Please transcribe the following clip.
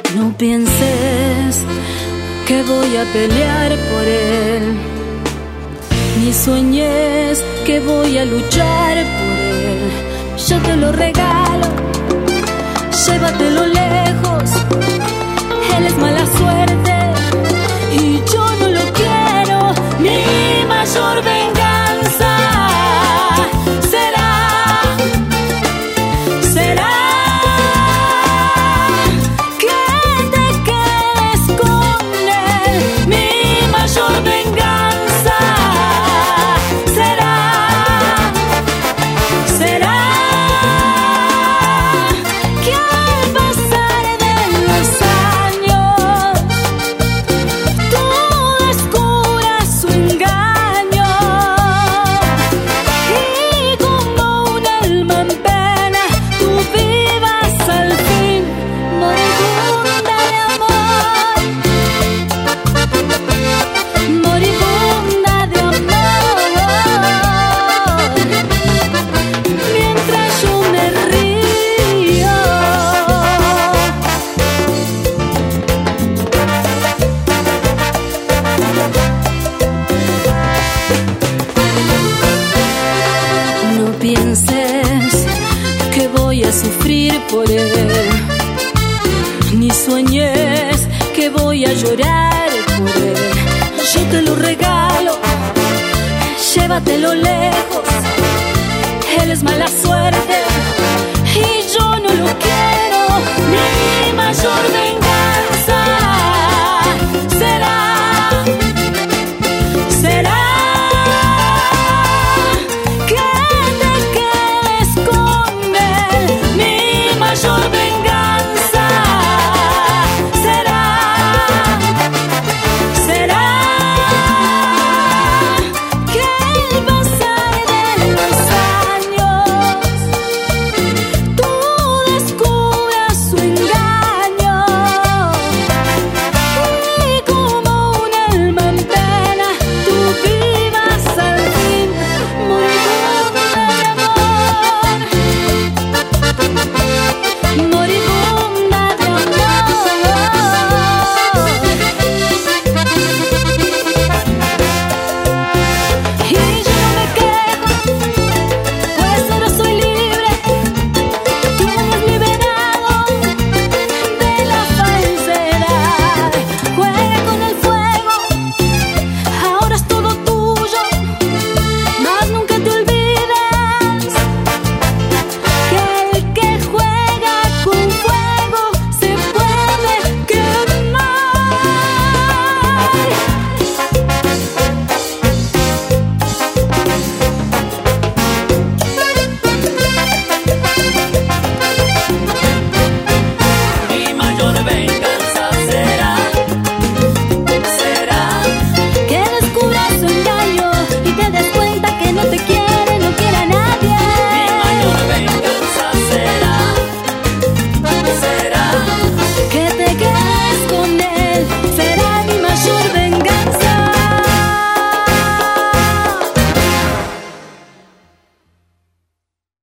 No pienses que voy a pelear por él, ni sueñes que voy a luchar por él. Yo te lo regalo, llévatelo lejos. Él es mala suerte y yo no lo quiero. Mi mayor venganza será que te quedes con él. Mi mayor venganza será que al pasar de los años tú descubras su engaño y como un alma en pena tú vivas al fin moribunda de amor, moribunda de amor, mientras yo me río. No pienses que voy a sufrir por él, ni sueñes que voy a llorar por él. Yo te lo regalo, llévatelo lejos. Él es mala suerte y yo no lo quiero. Mi mayor